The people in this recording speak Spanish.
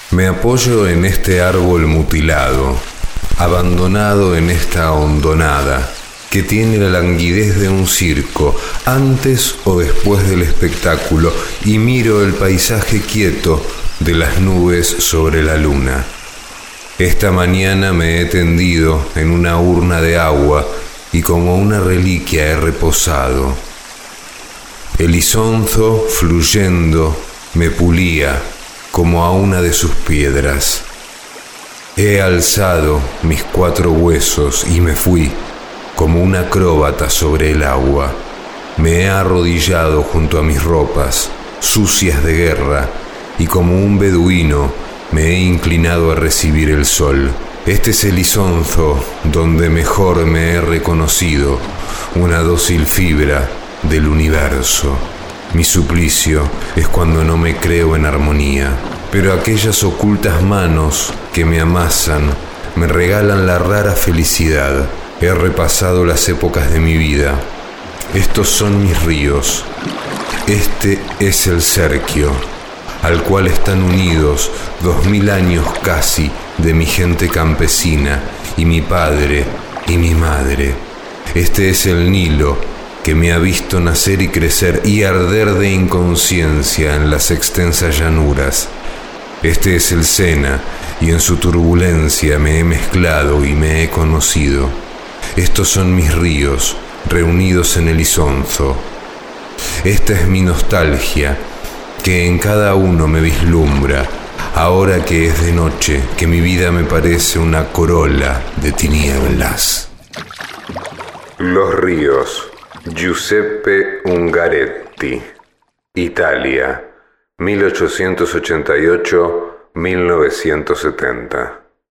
Me apoyo en este árbol mutilado, abandonado en esta hondonada, que tiene la languidez de un circo, antes o después del espectáculo, y miro el paisaje quieto de las nubes sobre la luna. Esta mañana me he tendido en una urna de agua y como una reliquia he reposado. El isonzo, fluyendo, me pulía como a una de sus piedras. He alzado mis 4 huesos y me fui como un acróbata sobre el agua. Me he arrodillado junto a mis ropas, sucias de guerra, y como un beduino me he inclinado a recibir el sol. Este es el isonzo donde mejor me he reconocido, una dócil fibra del universo. Mi suplicio es cuando no me creo en armonía, pero aquellas ocultas manos que me amasan me regalan la rara felicidad. He repasado las épocas de mi vida. Estos son mis ríos. Este es el Serquio, al cual están unidos 2000 años casi de mi gente campesina y mi padre y mi madre. Este es el Nilo, que me ha visto nacer y crecer y arder de inconsciencia en las extensas llanuras. Este es el Sena, y en su turbulencia me he mezclado y me he conocido. Estos son mis ríos, reunidos en el isonzo. Esta es mi nostalgia, que en cada uno me vislumbra, ahora que es de noche, que mi vida me parece una corola de tinieblas. Los ríos. Giuseppe Ungaretti, Italia, 1888-1970.